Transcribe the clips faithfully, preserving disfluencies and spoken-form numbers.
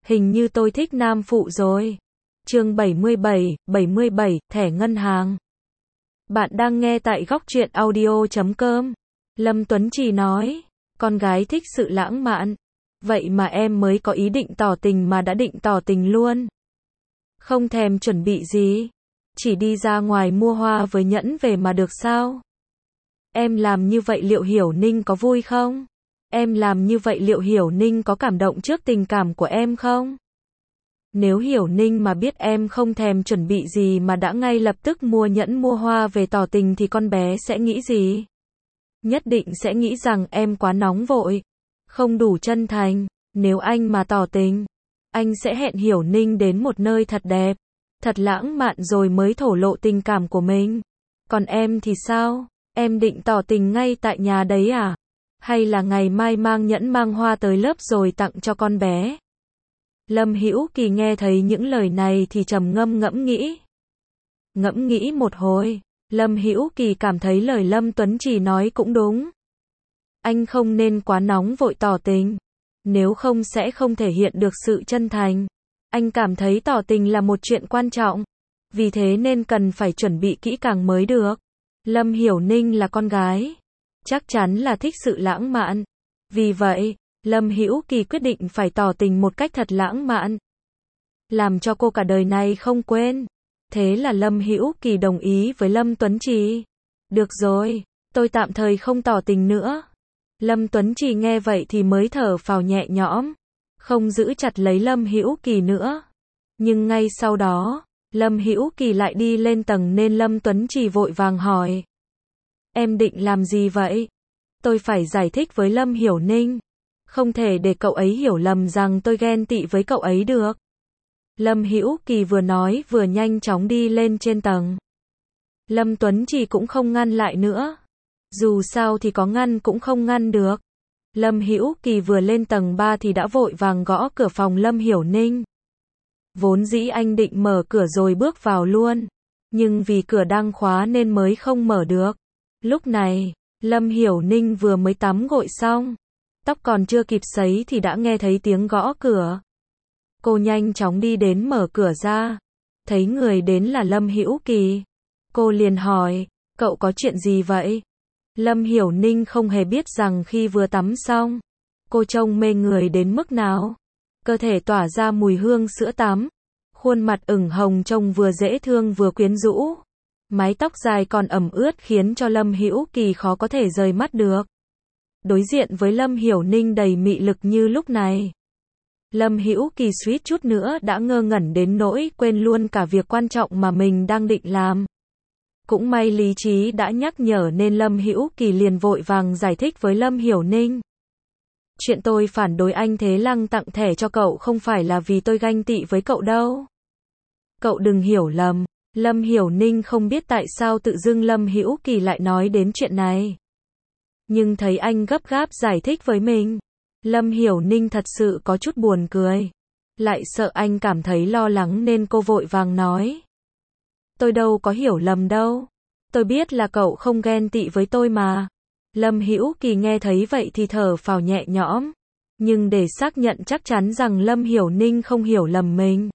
Hình như tôi thích nam phụ rồi. Chương bảy mươi bảy, bảy mươi bảy, thẻ ngân hàng. Bạn đang nghe tại góc truyện audio chấm com. Lâm Tuấn Trì nói, con gái thích sự lãng mạn. Vậy mà em mới có ý định tỏ tình mà đã định tỏ tình luôn. Không thèm chuẩn bị gì. Chỉ đi ra ngoài mua hoa với nhẫn về mà được sao? Em làm như vậy liệu Hiểu Ninh có vui không? Em làm như vậy liệu Hiểu Ninh có cảm động trước tình cảm của em không? Nếu Hiểu Ninh mà biết em không thèm chuẩn bị gì mà đã ngay lập tức mua nhẫn mua hoa về tỏ tình thì con bé sẽ nghĩ gì? Nhất định sẽ nghĩ rằng em quá nóng vội, không đủ chân thành. Nếu anh mà tỏ tình, anh sẽ hẹn Hiểu Ninh đến một nơi thật đẹp, thật lãng mạn rồi mới thổ lộ tình cảm của mình. Còn em thì sao? Em định tỏ tình ngay tại nhà đấy à? Hay là ngày mai mang nhẫn mang hoa tới lớp rồi tặng cho con bé? Lâm Hữu Kỳ nghe thấy những lời này thì trầm ngâm ngẫm nghĩ. Ngẫm nghĩ một hồi, Lâm Hữu Kỳ cảm thấy lời Lâm Tuấn Trì nói cũng đúng. Anh không nên quá nóng vội tỏ tình, nếu không sẽ không thể hiện được sự chân thành. Anh cảm thấy tỏ tình là một chuyện quan trọng, vì thế nên cần phải chuẩn bị kỹ càng mới được. Lâm Hiểu Ninh là con gái, chắc chắn là thích sự lãng mạn. Vì vậy, Lâm Hữu Kỳ quyết định phải tỏ tình một cách thật lãng mạn, làm cho cô cả đời này không quên. Thế là Lâm Hữu Kỳ đồng ý với Lâm Tuấn Trì. Được rồi, tôi tạm thời không tỏ tình nữa. Lâm Tuấn Trì nghe vậy thì mới thở phào nhẹ nhõm, không giữ chặt lấy Lâm Hữu Kỳ nữa. Nhưng ngay sau đó, Lâm Hữu Kỳ lại đi lên tầng nên Lâm Tuấn Trì vội vàng hỏi. Em định làm gì vậy? Tôi phải giải thích với Lâm Hiểu Ninh. Không thể để cậu ấy hiểu lầm rằng tôi ghen tị với cậu ấy được. Lâm Hữu Kỳ vừa nói vừa nhanh chóng đi lên trên tầng. Lâm Tuấn Trì cũng không ngăn lại nữa. Dù sao thì có ngăn cũng không ngăn được. Lâm Hữu Kỳ vừa lên tầng ba thì đã vội vàng gõ cửa phòng Lâm Hiểu Ninh. Vốn dĩ anh định mở cửa rồi bước vào luôn, nhưng vì cửa đang khóa nên mới không mở được. Lúc này, Lâm Hiểu Ninh vừa mới tắm gội xong, tóc còn chưa kịp sấy thì đã nghe thấy tiếng gõ cửa. Cô nhanh chóng đi đến mở cửa ra, thấy người đến là Lâm Hữu Kỳ. Cô liền hỏi, cậu có chuyện gì vậy? Lâm Hiểu Ninh không hề biết rằng khi vừa tắm xong, cô trông mê người đến mức nào. Cơ thể tỏa ra mùi hương sữa tắm, khuôn mặt ửng hồng trông vừa dễ thương vừa quyến rũ. Mái tóc dài còn ẩm ướt khiến cho Lâm Hữu Kỳ khó có thể rời mắt được. Đối diện với Lâm Hiểu Ninh đầy mị lực như lúc này, Lâm Hữu Kỳ suýt chút nữa đã ngơ ngẩn đến nỗi quên luôn cả việc quan trọng mà mình đang định làm. Cũng may lý trí đã nhắc nhở nên Lâm Hữu Kỳ liền vội vàng giải thích với Lâm Hiểu Ninh. Chuyện tôi phản đối anh Thế Lăng tặng thẻ cho cậu không phải là vì tôi ganh tị với cậu đâu. Cậu đừng hiểu lầm. Lâm Hiểu Ninh không biết tại sao tự dưng Lâm Hữu Kỳ lại nói đến chuyện này. Nhưng thấy anh gấp gáp giải thích với mình, Lâm Hiểu Ninh thật sự có chút buồn cười. Lại sợ anh cảm thấy lo lắng nên cô vội vàng nói. Tôi đâu có hiểu lầm đâu. Tôi biết là cậu không ghen tị với tôi mà. Lâm Hữu Kỳ nghe thấy vậy thì thở phào nhẹ nhõm. Nhưng để xác nhận chắc chắn rằng Lâm Hiểu Ninh không hiểu lầm mình,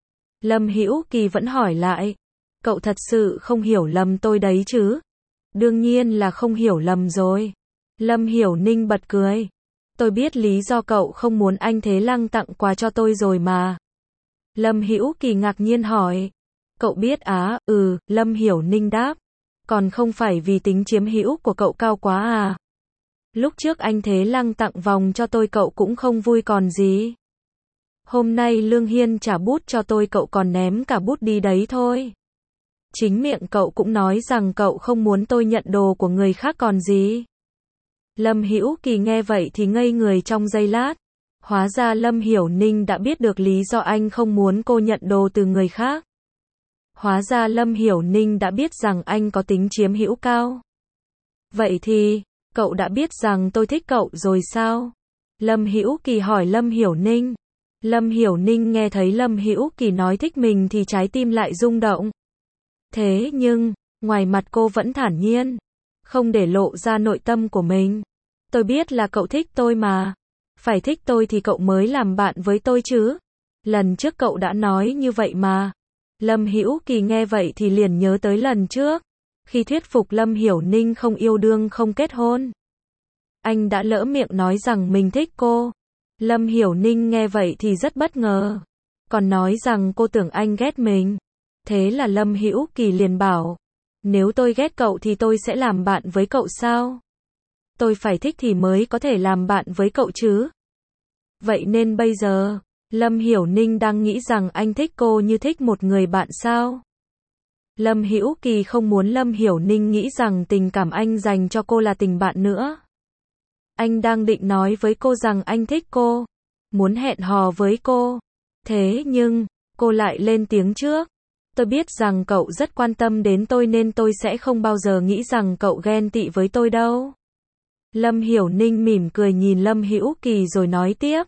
Lâm Hữu Kỳ vẫn hỏi lại. Cậu thật sự không hiểu lầm tôi đấy chứ? Đương nhiên là không hiểu lầm rồi. Lâm Hiểu Ninh bật cười. Tôi biết lý do cậu không muốn anh Thế Lăng tặng quà cho tôi rồi mà. Lâm Hữu Kỳ ngạc nhiên hỏi. Cậu biết á? Ừ, Lâm Hiểu Ninh đáp. Còn không phải vì tính chiếm hữu của cậu cao quá à? Lúc trước anh Thế Lăng tặng vòng cho tôi cậu cũng không vui còn gì. Hôm nay Lương Hiên trả bút cho tôi cậu còn ném cả bút đi đấy thôi. Chính miệng cậu cũng nói rằng cậu không muốn tôi nhận đồ của người khác còn gì. Lâm Hữu Kỳ nghe vậy thì ngây người trong giây lát. Hóa ra Lâm Hiểu Ninh đã biết được lý do anh không muốn cô nhận đồ từ người khác. Hóa ra Lâm Hiểu Ninh đã biết rằng anh có tính chiếm hữu cao. Vậy thì, cậu đã biết rằng tôi thích cậu rồi sao? Lâm Hữu Kỳ hỏi Lâm Hiểu Ninh. Lâm Hiểu Ninh nghe thấy Lâm Hữu Kỳ nói thích mình thì trái tim lại rung động. Thế nhưng, ngoài mặt cô vẫn thản nhiên, không để lộ ra nội tâm của mình. Tôi biết là cậu thích tôi mà. Phải thích tôi thì cậu mới làm bạn với tôi chứ. Lần trước cậu đã nói như vậy mà. Lâm Hữu Kỳ nghe vậy thì liền nhớ tới lần trước, khi thuyết phục Lâm Hiểu Ninh không yêu đương không kết hôn. Anh đã lỡ miệng nói rằng mình thích cô. Lâm Hiểu Ninh nghe vậy thì rất bất ngờ, còn nói rằng cô tưởng anh ghét mình. Thế là Lâm Hữu Kỳ liền bảo, nếu tôi ghét cậu thì tôi sẽ làm bạn với cậu sao? Tôi phải thích thì mới có thể làm bạn với cậu chứ. Vậy nên bây giờ, Lâm Hiểu Ninh đang nghĩ rằng anh thích cô như thích một người bạn sao? Lâm Hữu Kỳ không muốn Lâm Hiểu Ninh nghĩ rằng tình cảm anh dành cho cô là tình bạn nữa. Anh đang định nói với cô rằng anh thích cô, muốn hẹn hò với cô. Thế nhưng, cô lại lên tiếng trước. Tôi biết rằng cậu rất quan tâm đến tôi nên tôi sẽ không bao giờ nghĩ rằng cậu ghen tị với tôi đâu. Lâm Hiểu Ninh mỉm cười nhìn Lâm Hữu Kỳ rồi nói tiếp.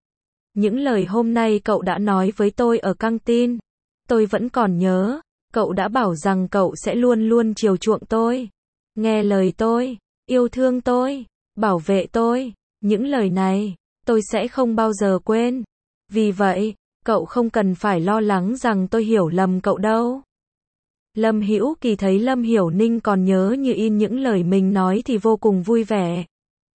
Những lời hôm nay cậu đã nói với tôi ở căng tin, tôi vẫn còn nhớ. Cậu đã bảo rằng cậu sẽ luôn luôn chiều chuộng tôi, nghe lời tôi, yêu thương tôi, bảo vệ tôi. Những lời này, tôi sẽ không bao giờ quên. Vì vậy, cậu không cần phải lo lắng rằng tôi hiểu lầm cậu đâu. Lâm Hữu Kỳ thấy Lâm Hiểu Ninh còn nhớ như in những lời mình nói thì vô cùng vui vẻ.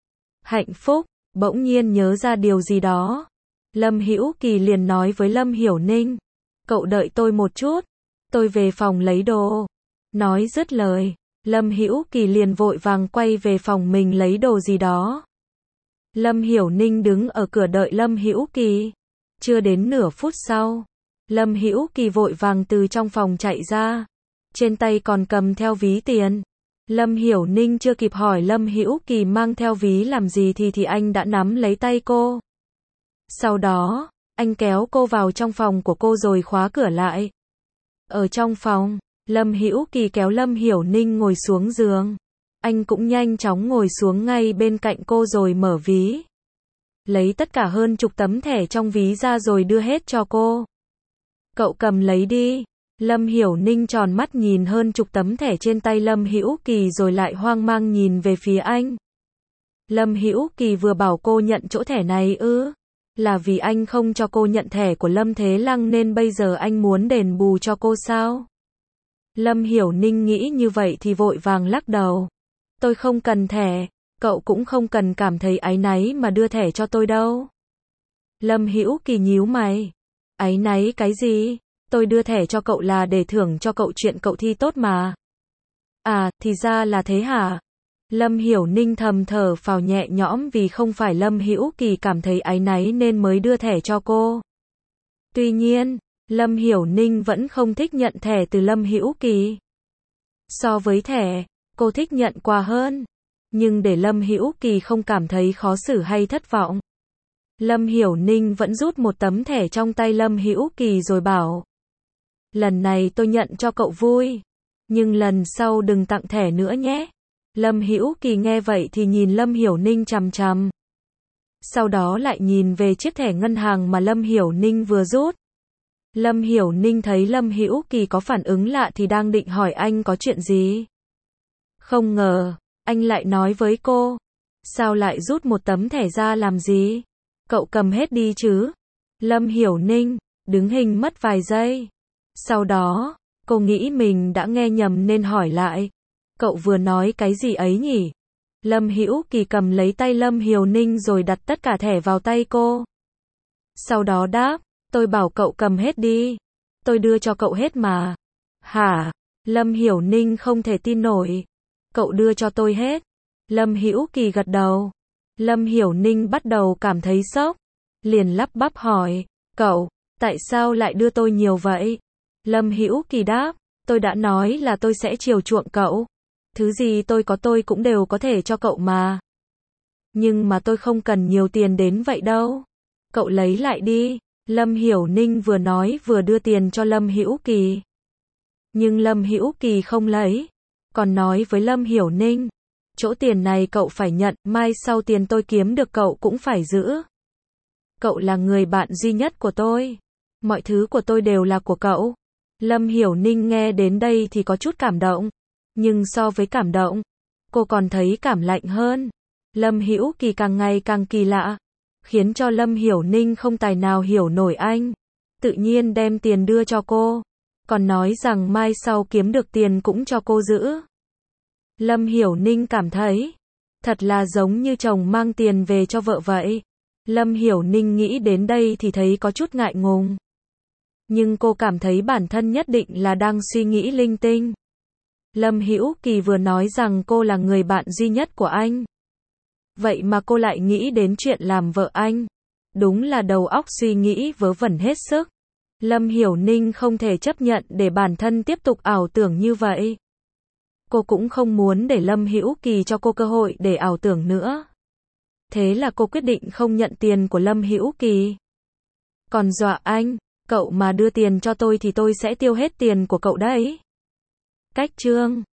Hạnh phúc, bỗng nhiên nhớ ra điều gì đó. Lâm Hữu Kỳ liền nói với Lâm Hiểu Ninh, cậu đợi tôi một chút, tôi về phòng lấy đồ. Nói dứt lời, Lâm Hữu Kỳ liền vội vàng quay về phòng mình lấy đồ gì đó. Lâm Hiểu Ninh đứng ở cửa đợi Lâm Hữu Kỳ. Chưa đến nửa phút sau, Lâm Hữu Kỳ vội vàng từ trong phòng chạy ra, trên tay còn cầm theo ví tiền. Lâm Hiểu Ninh chưa kịp hỏi Lâm Hữu Kỳ mang theo ví làm gì thì thì anh đã nắm lấy tay cô. Sau đó, anh kéo cô vào trong phòng của cô rồi khóa cửa lại. Ở trong phòng, Lâm Hữu Kỳ kéo Lâm Hiểu Ninh ngồi xuống giường. Anh cũng nhanh chóng ngồi xuống ngay bên cạnh cô rồi mở ví. Lấy tất cả hơn chục tấm thẻ trong ví ra rồi đưa hết cho cô. Cậu cầm lấy đi. Lâm Hiểu Ninh tròn mắt nhìn hơn chục tấm thẻ trên tay Lâm Hữu Kỳ rồi lại hoang mang nhìn về phía anh. Lâm Hữu Kỳ vừa bảo cô nhận chỗ thẻ này ư? Là vì anh không cho cô nhận thẻ của Lâm Thế Lăng nên bây giờ anh muốn đền bù cho cô sao? Lâm Hiểu Ninh nghĩ như vậy thì vội vàng lắc đầu. Tôi không cần thẻ, cậu cũng không cần cảm thấy áy náy mà đưa thẻ cho tôi đâu. Lâm Hữu Kỳ nhíu mày. Áy náy cái gì? Tôi đưa thẻ cho cậu là để thưởng cho cậu chuyện cậu thi tốt mà. À, thì ra là thế hả? Lâm Hiểu Ninh thầm thở phào nhẹ nhõm vì không phải Lâm Hữu Kỳ cảm thấy áy náy nên mới đưa thẻ cho cô. Tuy nhiên, Lâm Hiểu Ninh vẫn không thích nhận thẻ từ Lâm Hữu Kỳ. So với thẻ, cô thích nhận quà hơn. Nhưng để Lâm Hữu Kỳ không cảm thấy khó xử hay thất vọng, Lâm Hiểu Ninh vẫn rút một tấm thẻ trong tay Lâm Hữu Kỳ rồi bảo. Lần này tôi nhận cho cậu vui, nhưng lần sau đừng tặng thẻ nữa nhé. Lâm Hữu Kỳ nghe vậy thì nhìn Lâm Hiểu Ninh chằm chằm. Sau đó lại nhìn về chiếc thẻ ngân hàng mà Lâm Hiểu Ninh vừa rút. Lâm Hiểu Ninh thấy Lâm Hữu Kỳ có phản ứng lạ thì đang định hỏi anh có chuyện gì. Không ngờ, anh lại nói với cô. Sao lại rút một tấm thẻ ra làm gì? Cậu cầm hết đi chứ? Lâm Hiểu Ninh đứng hình mất vài giây. Sau đó, cô nghĩ mình đã nghe nhầm nên hỏi lại. Cậu vừa nói cái gì ấy nhỉ? Lâm Hữu Kỳ cầm lấy tay Lâm Hiểu Ninh rồi đặt tất cả thẻ vào tay cô. Sau đó đáp, tôi bảo cậu cầm hết đi. Tôi đưa cho cậu hết mà. Hả? Lâm Hiểu Ninh không thể tin nổi. Cậu đưa cho tôi hết. Lâm Hữu Kỳ gật đầu. Lâm Hiểu Ninh bắt đầu cảm thấy sốc. Liền lắp bắp hỏi, cậu, tại sao lại đưa tôi nhiều vậy? Lâm Hữu Kỳ đáp, tôi đã nói là tôi sẽ chiều chuộng cậu. Thứ gì tôi có tôi cũng đều có thể cho cậu mà. Nhưng mà tôi không cần nhiều tiền đến vậy đâu. Cậu lấy lại đi. Lâm Hiểu Ninh vừa nói vừa đưa tiền cho Lâm Hữu Kỳ. Nhưng Lâm Hữu Kỳ không lấy. Còn nói với Lâm Hiểu Ninh, chỗ tiền này cậu phải nhận, mai sau tiền tôi kiếm được cậu cũng phải giữ. Cậu là người bạn duy nhất của tôi. Mọi thứ của tôi đều là của cậu. Lâm Hiểu Ninh nghe đến đây thì có chút cảm động. Nhưng so với cảm động, cô còn thấy cảm lạnh hơn. Lâm Hữu Kỳ càng ngày càng kỳ lạ, khiến cho Lâm Hiểu Ninh không tài nào hiểu nổi anh. tự nhiên đem tiền đưa cho cô, còn nói rằng mai sau kiếm được tiền cũng cho cô giữ. Lâm Hiểu Ninh cảm thấy, thật là giống như chồng mang tiền về cho vợ vậy. Lâm Hiểu Ninh nghĩ đến đây thì thấy có chút ngại ngùng. Nhưng cô cảm thấy bản thân nhất định là đang suy nghĩ linh tinh. Lâm Hữu Kỳ vừa nói rằng cô là người bạn duy nhất của anh. Vậy mà cô lại nghĩ đến chuyện làm vợ anh. Đúng là đầu óc suy nghĩ vớ vẩn hết sức. Lâm Hiểu Ninh không thể chấp nhận để bản thân tiếp tục ảo tưởng như vậy. Cô cũng không muốn để Lâm Hữu Kỳ cho cô cơ hội để ảo tưởng nữa. Thế là cô quyết định không nhận tiền của Lâm Hữu Kỳ. Còn dọa anh, cậu mà đưa tiền cho tôi thì tôi sẽ tiêu hết tiền của cậu đấy. Cách chương